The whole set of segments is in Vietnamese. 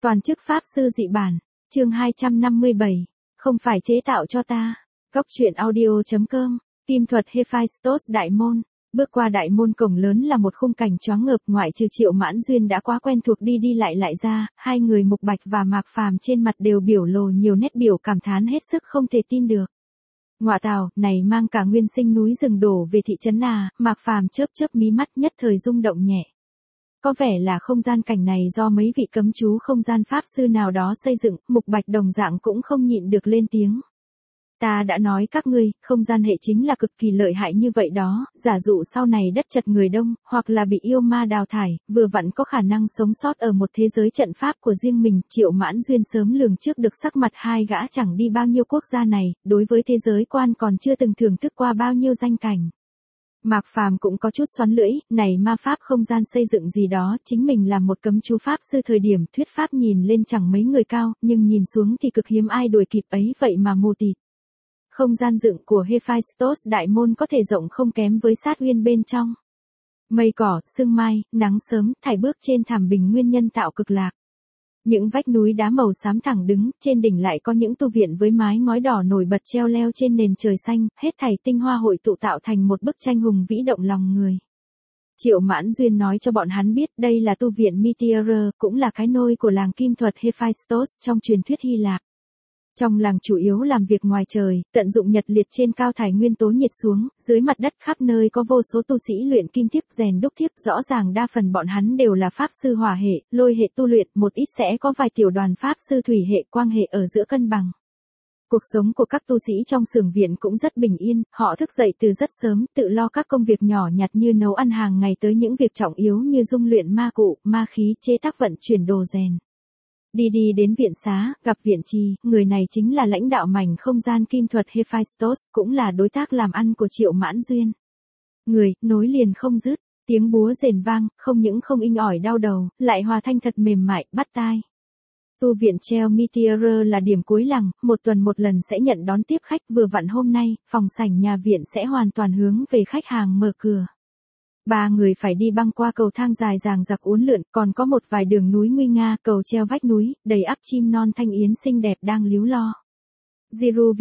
Toàn chức Pháp sư dị bản, chương 257, không phải chế tạo cho ta. Góc truyện audio.com, kim thuật Hephaistos đại môn. Bước qua đại môn cổng lớn là một khung cảnh choáng ngợp, ngoại trừ Triệu Mãn Duyên đã quá quen thuộc đi đi lại lại ra, hai người Mục Bạch và Mạc Phàm trên mặt đều biểu lộ nhiều nét biểu cảm thán hết sức không thể tin được. Ngọa tào, này mang cả nguyên sinh núi rừng đổ về thị trấn à? Mạc Phàm chớp chớp mí mắt nhất thời rung động nhẹ. Có vẻ là không gian cảnh này do mấy vị cấm chú không gian pháp sư nào đó xây dựng, Mục Bạch đồng dạng cũng không nhịn được lên tiếng. Ta đã nói các ngươi, không gian hệ chính là cực kỳ lợi hại như vậy đó, giả dụ sau này đất chật người đông, hoặc là bị yêu ma đào thải, vừa vặn có khả năng sống sót ở một thế giới trận pháp của riêng mình. Triệu Mãn Duyên sớm lường trước được sắc mặt hai gã chẳng đi bao nhiêu quốc gia này, đối với thế giới quan còn chưa từng thưởng thức qua bao nhiêu danh cảnh. Mạc Phàm cũng có chút xoắn lưỡi, này ma pháp không gian xây dựng gì đó, chính mình là một cấm chú pháp sư thời điểm thuyết pháp nhìn lên chẳng mấy người cao, nhưng nhìn xuống thì cực hiếm ai đuổi kịp ấy vậy mà mù tịt. Không gian dựng của Hephaistos đại môn có thể rộng không kém với sát uyên bên trong. Mây cỏ, sương mai, nắng sớm, thải bước trên thảm bình nguyên nhân tạo cực lạc. Những vách núi đá màu xám thẳng đứng, trên đỉnh lại có những tu viện với mái ngói đỏ nổi bật treo leo trên nền trời xanh, hết thảy tinh hoa hội tụ tạo thành một bức tranh hùng vĩ động lòng người. Triệu Mãn Duyên nói cho bọn hắn biết đây là tu viện Meteor, cũng là cái nôi của làng kim thuật Hephaistos trong truyền thuyết Hy Lạp. Trong làng chủ yếu làm việc ngoài trời, tận dụng nhật liệt trên cao thải nguyên tố nhiệt xuống, dưới mặt đất khắp nơi có vô số tu sĩ luyện kim thiếp rèn đúc thiếp, rõ ràng đa phần bọn hắn đều là pháp sư hỏa hệ, lôi hệ tu luyện, một ít sẽ có vài tiểu đoàn pháp sư thủy hệ, quang hệ ở giữa cân bằng. Cuộc sống của các tu sĩ trong xưởng viện cũng rất bình yên, họ thức dậy từ rất sớm, tự lo các công việc nhỏ nhặt như nấu ăn hàng ngày tới những việc trọng yếu như dung luyện ma cụ, ma khí, chế tác vận chuyển đồ rèn. Đi đến viện xá, gặp Viện Trì, người này chính là lãnh đạo mảnh không gian kim thuật Hephaistos, cũng là đối tác làm ăn của Triệu Mãn Duyên. Người, nối liền không dứt, tiếng búa rền vang, không những không inh ỏi đau đầu, lại hòa thanh thật mềm mại, bắt tai. Tu viện treo Meteor là điểm cuối làng, một tuần một lần sẽ nhận đón tiếp khách, vừa vặn hôm nay, phòng sảnh nhà viện sẽ hoàn toàn hướng về khách hàng mở cửa. Ba người phải đi băng qua cầu thang dài dàng dặc uốn lượn, còn có một vài đường núi nguy nga, cầu treo vách núi, đầy ắp chim non thanh yến xinh đẹp đang líu lo. Giru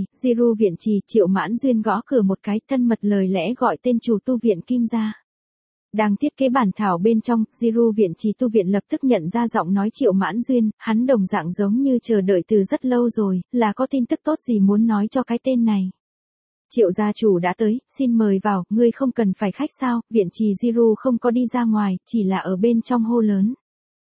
viện trì, Triệu Mãn Duyên gõ cửa một cái, thân mật lời lẽ gọi tên chủ tu viện Kim ra. Đang thiết kế bản thảo bên trong, Giru viện trì tu viện lập tức nhận ra giọng nói Triệu Mãn Duyên, hắn đồng dạng giống như chờ đợi từ rất lâu rồi, là có tin tức tốt gì muốn nói cho cái tên này. Triệu gia chủ đã tới, xin mời vào, ngươi không cần phải khách sao? Viện trì Giru không có đi ra ngoài, chỉ là ở bên trong hô lớn.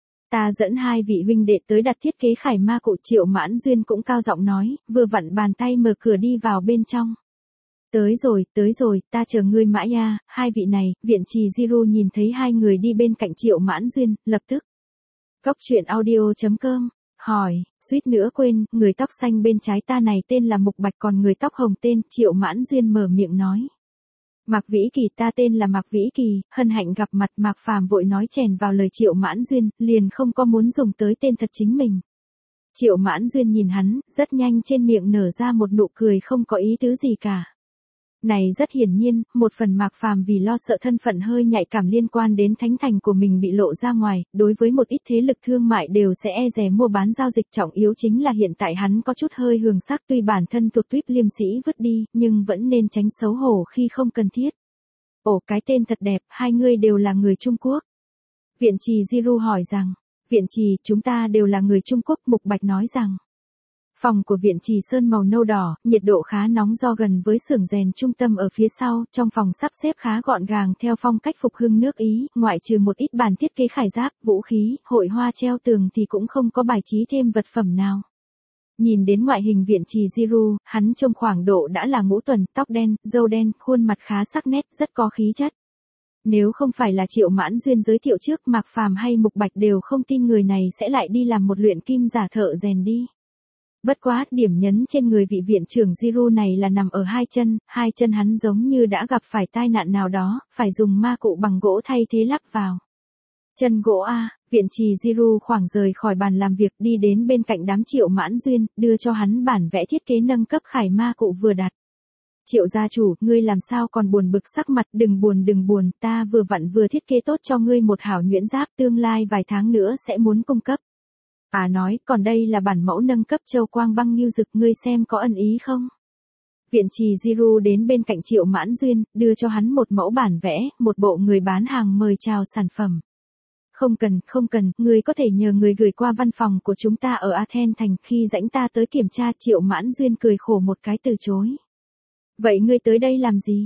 Ta dẫn hai vị huynh đệ tới đặt thiết kế khải ma cụ. Triệu Mãn Duyên cũng cao giọng nói, vừa vặn bàn tay mở cửa đi vào bên trong. Tới rồi, ta chờ ngươi mãi à, hai vị này. Viện trì Giru nhìn thấy hai người đi bên cạnh Triệu Mãn Duyên, lập tức. Góc truyện audio.com hỏi, suýt nữa quên, người tóc xanh bên trái ta này tên là Mục Bạch, còn người tóc hồng tên. Triệu Mãn Duyên mở miệng nói. Mạc Vĩ Kỳ, ta tên là Mạc Vĩ Kỳ, hân hạnh gặp mặt. Mạc Phàm vội nói chèn vào lời Triệu Mãn Duyên, liền không có muốn dùng tới tên thật chính mình. Triệu Mãn Duyên nhìn hắn, rất nhanh trên miệng nở ra một nụ cười không có ý tứ gì cả. Này rất hiển nhiên, một phần Mạc Phàm vì lo sợ thân phận hơi nhạy cảm liên quan đến thánh thành của mình bị lộ ra ngoài, đối với một ít thế lực thương mại đều sẽ e dè mua bán giao dịch. Trọng yếu chính là hiện tại hắn có chút hơi hường sắc, tuy bản thân thuộc tuýp liêm sĩ vứt đi, nhưng vẫn nên tránh xấu hổ khi không cần thiết. Ồ, cái tên thật đẹp, hai người đều là người Trung Quốc. Viện trì Giru hỏi rằng, Viện trì, chúng ta đều là người Trung Quốc. Mục Bạch nói rằng. Phòng của Viện trì sơn màu nâu đỏ, nhiệt độ khá nóng do gần với xưởng rèn trung tâm ở phía sau, trong phòng sắp xếp khá gọn gàng theo phong cách phục hưng nước Ý, ngoại trừ một ít bàn thiết kế khải giáp, vũ khí, hội hoa treo tường thì cũng không có bài trí thêm vật phẩm nào. Nhìn đến ngoại hình Viện trì Giru, hắn trông khoảng độ đã là ngũ tuần, tóc đen, râu đen, khuôn mặt khá sắc nét, rất có khí chất. Nếu không phải là Triệu Mãn Duyên giới thiệu trước, Mạc Phàm hay Mục Bạch đều không tin người này sẽ lại đi làm một luyện kim giả thợ rèn đi. Bất quá, điểm nhấn trên người vị viện trưởng Giru này là nằm ở hai chân hắn giống như đã gặp phải tai nạn nào đó, phải dùng ma cụ bằng gỗ thay thế lắp vào. Chân gỗ a, Viện trì Giru khoảng rời khỏi bàn làm việc đi đến bên cạnh đám Triệu Mãn Duyên, đưa cho hắn bản vẽ thiết kế nâng cấp khải ma cụ vừa đặt. Triệu gia chủ, ngươi làm sao còn buồn bực sắc mặt? Đừng buồn, ta vừa vặn vừa thiết kế tốt cho ngươi một hảo nhuyễn giáp, tương lai vài tháng nữa sẽ muốn cung cấp. Nói, còn đây là bản mẫu nâng cấp châu quang băng lưu dực, ngươi xem có ân ý không? Viện trì Giru đến bên cạnh Triệu Mãn Duyên, đưa cho hắn một mẫu bản vẽ, một bộ người bán hàng mời chào sản phẩm. Không cần, ngươi có thể nhờ người gửi qua văn phòng của chúng ta ở Athens thành, khi rãnh ta tới kiểm tra. Triệu Mãn Duyên cười khổ một cái từ chối. Vậy ngươi tới đây làm gì?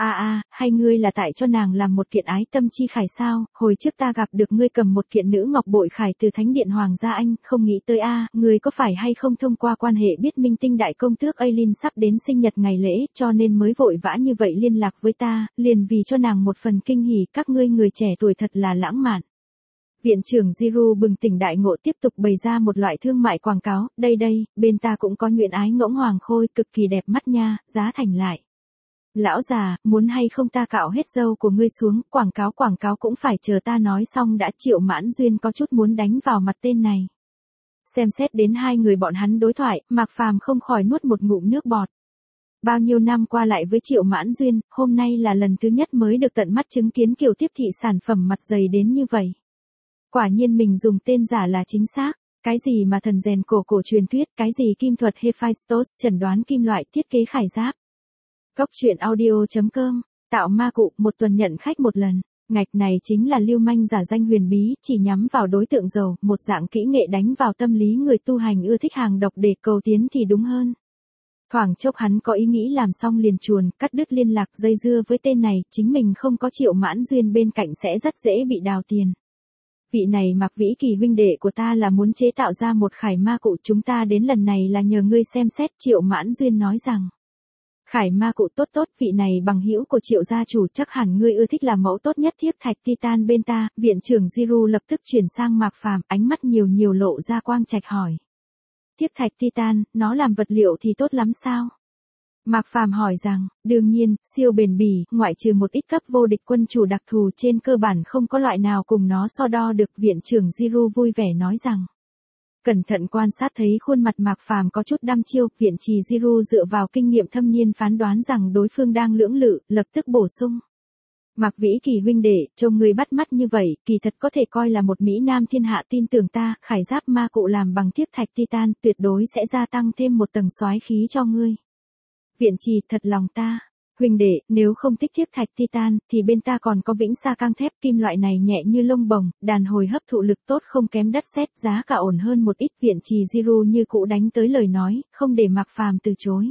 Hay ngươi là tại cho nàng làm một kiện ái tâm chi khải sao? Hồi trước ta gặp được ngươi cầm một kiện nữ ngọc bội khải từ thánh điện Hoàng gia Anh, không nghĩ tới ngươi có phải hay không thông qua quan hệ biết minh tinh đại công tước Ailin sắp đến sinh nhật ngày lễ, cho nên mới vội vã như vậy liên lạc với ta, liền vì cho nàng một phần kinh hỉ. Các ngươi người trẻ tuổi thật là lãng mạn. Viện trưởng Giru bừng tỉnh đại ngộ, tiếp tục bày ra một loại thương mại quảng cáo, đây, bên ta cũng có nhuyễn ái ngỗng hoàng khôi cực kỳ đẹp mắt nha, giá thành lại. Lão già, muốn hay không ta cạo hết râu của ngươi xuống, quảng cáo cũng phải chờ ta nói xong đã. Triệu Mãn Duyên có chút muốn đánh vào mặt tên này. Xem xét đến hai người bọn hắn đối thoại, Mạc Phàm không khỏi nuốt một ngụm nước bọt. Bao nhiêu năm qua lại với Triệu Mãn Duyên, hôm nay là lần thứ nhất mới được tận mắt chứng kiến kiểu tiếp thị sản phẩm mặt dày đến như vậy. Quả nhiên mình dùng tên giả là chính xác. Cái gì mà thần rèn cổ truyền thuyết, cái gì kim thuật Hephaistos chẩn đoán kim loại thiết kế khải giáp. Góc truyện audio.com, tạo ma cụ, một tuần nhận khách một lần. Ngạch này chính là lưu manh giả danh huyền bí, chỉ nhắm vào đối tượng giàu, một dạng kỹ nghệ đánh vào tâm lý người tu hành ưa thích hàng độc để cầu tiến thì đúng hơn. Thoảng chốc hắn có ý nghĩ làm xong liền chuồn, cắt đứt liên lạc dây dưa với tên này, chính mình không có Triệu Mãn Duyên bên cạnh sẽ rất dễ bị đào tiền. Vị này Mạc Vĩ Kỳ huynh đệ của ta là muốn chế tạo ra một khải ma cụ, chúng ta đến lần này là nhờ ngươi xem xét. Triệu Mãn Duyên nói rằng. Khải ma cụ tốt, vị này bằng hữu của Triệu gia chủ, chắc hẳn ngươi ưa thích, là mẫu tốt nhất thiếp thạch titan bên ta. Viện trưởng Giru lập tức chuyển sang Mạc Phàm, ánh mắt nhiều lộ ra quang trạch hỏi. Thiếp thạch titan, nó làm vật liệu thì tốt lắm sao? Mạc Phàm hỏi rằng, đương nhiên, siêu bền bỉ, ngoại trừ một ít cấp vô địch quân chủ đặc thù, trên cơ bản không có loại nào cùng nó so đo được. Viện trưởng Giru vui vẻ nói rằng. Cẩn thận quan sát thấy khuôn mặt Mạc Phàm có chút đăm chiêu, viện trì Giru dựa vào kinh nghiệm thâm niên phán đoán rằng đối phương đang lưỡng lự, lập tức bổ sung. Mạc Vĩ Kỳ huynh đệ, trông người bắt mắt như vậy, kỳ thật có thể coi là một mỹ nam thiên hạ, tin tưởng ta, khải giáp ma cụ làm bằng thiếp thạch titan, tuyệt đối sẽ gia tăng thêm một tầng soái khí cho ngươi. Viện trì, thật lòng ta. Huynh đệ, nếu không thích thiếp thạch titan, thì bên ta còn có vĩnh sa căng thép, kim loại này nhẹ như lông bồng, đàn hồi hấp thụ lực tốt không kém đất sét, giá cả ổn hơn một ít. Viện trì Giru như cũ đánh tới lời nói, không để Mạc Phàm từ chối.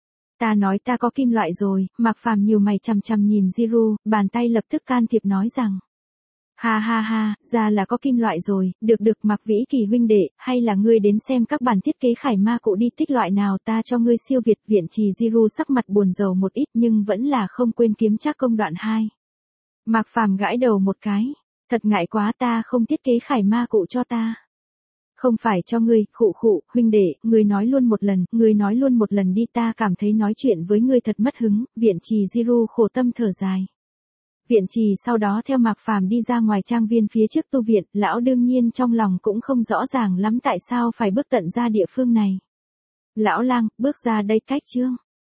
Ta nói ta có kim loại rồi. Mạc Phàm nhiều mày chằm nhìn Giru, bàn tay lập tức can thiệp nói rằng. Ha, ra là có kim loại rồi, được Mạc Vĩ Kỳ huynh đệ, hay là ngươi đến xem các bản thiết kế khải ma cụ đi, tích loại nào ta cho ngươi siêu việt. Viện trì Giru sắc mặt buồn rầu một ít nhưng vẫn là không quên kiếm trác công đoạn 2. Mạc Phàm gãi đầu một cái, thật ngại quá, ta không thiết kế khải ma cụ cho ta. Không phải cho ngươi, khụ, huynh đệ, ngươi nói luôn một lần đi, ta cảm thấy nói chuyện với ngươi thật mất hứng. Viện trì Giru khổ tâm thở dài. Viện trì sau đó theo Mạc Phàm đi ra ngoài trang viên phía trước tu viện, lão đương nhiên trong lòng cũng không rõ ràng lắm tại sao phải bước tận ra địa phương này. Lão lang, bước ra đây cách chương.